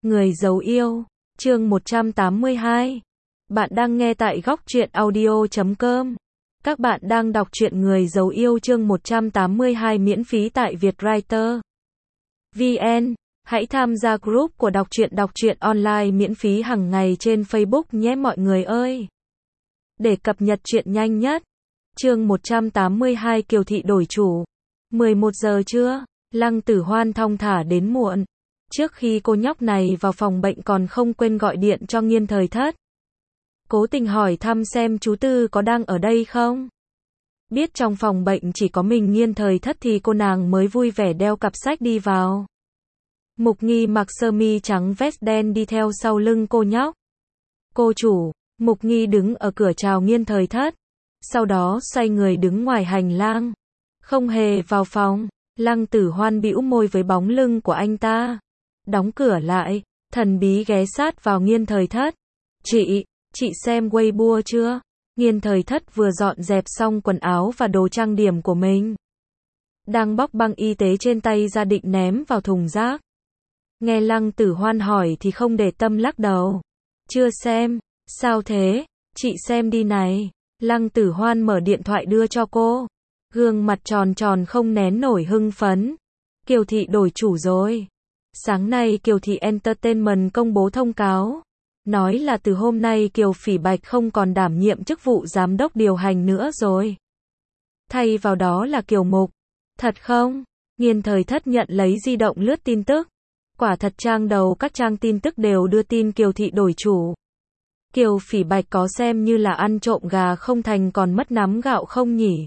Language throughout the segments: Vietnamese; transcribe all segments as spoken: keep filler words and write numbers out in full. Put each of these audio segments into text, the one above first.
Người giấu yêu, chương một trăm tám mươi hai. Bạn đang nghe tại góc truyện audio chấm com. Các bạn đang đọc truyện Người giấu yêu chương một trăm tám mươi hai miễn phí tại Vietwriter. vê en. Hãy tham gia group của đọc truyện đọc truyện online miễn phí hàng ngày trên Facebook nhé mọi người ơi. Để cập nhật truyện nhanh nhất. Chương một trăm tám mươi hai Kiều Thị đổi chủ. mười một giờ trưa, Lăng Tử Hoan thong thả đến muộn. Trước khi cô nhóc này vào phòng bệnh còn không quên gọi điện cho Nghiên Thời Thất. Cố tình hỏi thăm xem chú Tư có đang ở đây không. Biết trong phòng bệnh chỉ có mình Nghiên Thời Thất thì cô nàng mới vui vẻ đeo cặp sách đi vào. Mục Nghi mặc sơ mi trắng vest đen đi theo sau lưng cô nhóc. Cô chủ, Mục Nghi đứng ở cửa chào Nghiên Thời Thất. Sau đó xoay người đứng ngoài hành lang. Không hề vào phòng, Lăng Tử Hoan bĩu môi với bóng lưng của anh ta. Đóng cửa lại, thần bí ghé sát vào Nghiên Thời Thất. Chị, chị xem Weibo chưa? Nghiên Thời Thất vừa dọn dẹp xong quần áo và đồ trang điểm của mình. Đang bóc băng y tế trên tay ra định ném vào thùng rác. Nghe Lăng Tử Hoan hỏi thì không để tâm lắc đầu. Chưa xem, sao thế? Chị xem đi này. Lăng Tử Hoan mở điện thoại đưa cho cô. Gương mặt tròn tròn không nén nổi hưng phấn. Kiều Thị đổi chủ rồi. Sáng nay Kiều Thị Entertainment công bố thông cáo. Nói là từ hôm nay Kiều Phỉ Bạch không còn đảm nhiệm chức vụ giám đốc điều hành nữa rồi. Thay vào đó là Kiều Mục. Thật không? Nghiên Thời Thất nhận lấy di động lướt tin tức. Quả thật trang đầu các trang tin tức đều đưa tin Kiều Thị đổi chủ. Kiều Phỉ Bạch có xem như là ăn trộm gà không thành còn mất nắm gạo không nhỉ?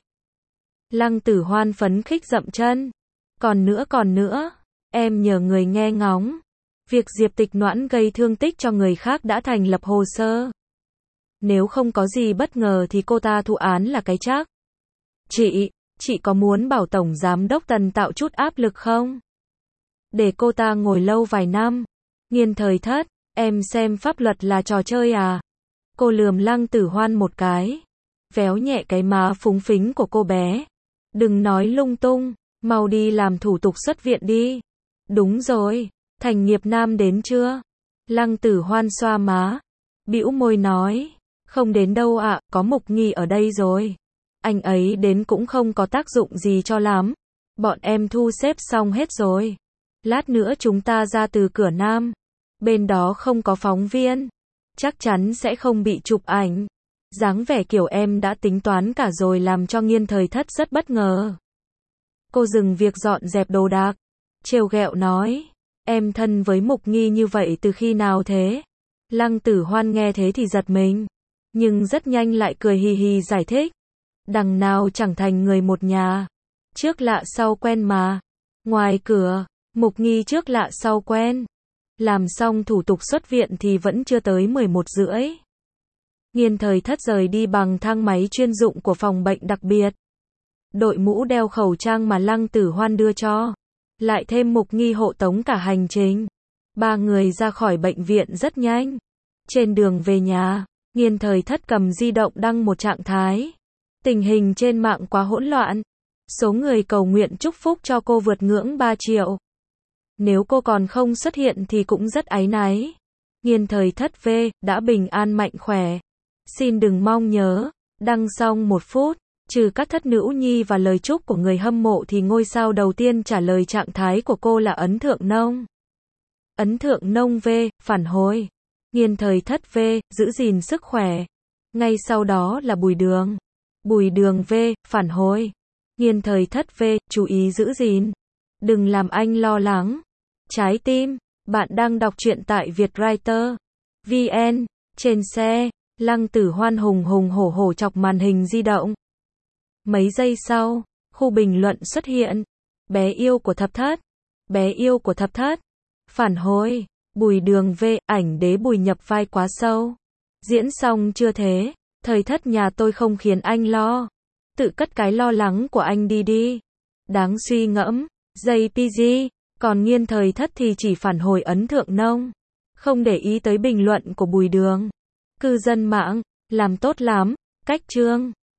Lăng Tử Hoan phấn khích dậm chân. Còn nữa còn nữa. Em nhờ người nghe ngóng. Việc Diệp Tịch Noãn gây thương tích cho người khác đã thành lập hồ sơ. Nếu không có gì bất ngờ thì cô ta thụ án là cái chắc. Chị, chị có muốn bảo Tổng Giám đốc Tần tạo chút áp lực không? Để cô ta ngồi lâu vài năm. Nghiên Thời Thất, em xem pháp luật là trò chơi à? Cô lườm Lăng Tử Hoan một cái. Véo nhẹ cái má phúng phính của cô bé. Đừng nói lung tung, mau đi làm thủ tục xuất viện đi. Đúng rồi, Thành Nghiệp Nam đến chưa? Lăng Tử Hoan xoa má. Bĩu môi nói. Không đến đâu ạ, à, có Mục Nghi ở đây rồi. Anh ấy đến cũng không có tác dụng gì cho lắm. Bọn em thu xếp xong hết rồi. Lát nữa chúng ta ra từ cửa Nam. Bên đó không có phóng viên. Chắc chắn sẽ không bị chụp ảnh. Dáng vẻ kiểu em đã tính toán cả rồi làm cho Nghiên Thời Thất rất bất ngờ. Cô dừng việc dọn dẹp đồ đạc. Trêu ghẹo nói. Em thân với Mục Nghi như vậy từ khi nào thế? Lăng Tử Hoan nghe thế thì giật mình. Nhưng rất nhanh lại cười hì hì giải thích. Đằng nào chẳng thành người một nhà. Trước lạ sau quen mà. Ngoài cửa, Mục Nghi trước lạ sau quen. Làm xong thủ tục xuất viện thì vẫn chưa tới mười một rưỡi. Nghiên Thời Thất rời đi bằng thang máy chuyên dụng của phòng bệnh đặc biệt. Đội mũ đeo khẩu trang mà Lăng Tử Hoan đưa cho. Lại thêm Mục Nghi hộ tống cả hành trình. Ba người ra khỏi bệnh viện rất nhanh. Trên đường về nhà, Nghiên Thời Thất cầm di động đăng một trạng thái. Tình hình trên mạng quá hỗn loạn. Số người cầu nguyện chúc phúc cho cô vượt ngưỡng ba triệu. Nếu cô còn không xuất hiện thì cũng rất áy náy. Nghiên Thời Thất về, đã bình an mạnh khỏe. Xin đừng mong nhớ. Đăng xong một phút. Trừ các thất nữ nhi và lời chúc của người hâm mộ thì ngôi sao đầu tiên trả lời trạng thái của cô là Ấn Thượng Nông. Ấn Thượng Nông về, phản hồi. Nghiên Thời Thất về, giữ gìn sức khỏe. Ngay sau đó là Bùi Đường. Bùi Đường về, phản hồi. Nghiên Thời Thất về, chú ý giữ gìn. Đừng làm anh lo lắng. Trái tim, bạn đang đọc truyện tại Vietwriter. vê en. Trên xe, Lăng Tử Hoan hùng hùng hổ hổ chọc màn hình di động. Mấy giây sau, khu bình luận xuất hiện. Bé yêu của Thập Thất. Bé yêu của Thập Thất. Phản hồi. Bùi Đường về, ảnh đế Bùi nhập vai quá sâu. Diễn xong chưa thế? Thời Thất nhà tôi không khiến anh lo. Tự cất cái lo lắng của anh đi đi. Đáng suy ngẫm. gi pê giê. Còn Nghiên Thời Thất thì chỉ phản hồi Ấn Thượng Nông. Không để ý tới bình luận của Bùi Đường. Cư dân mạng. Làm tốt lắm. Cách chương.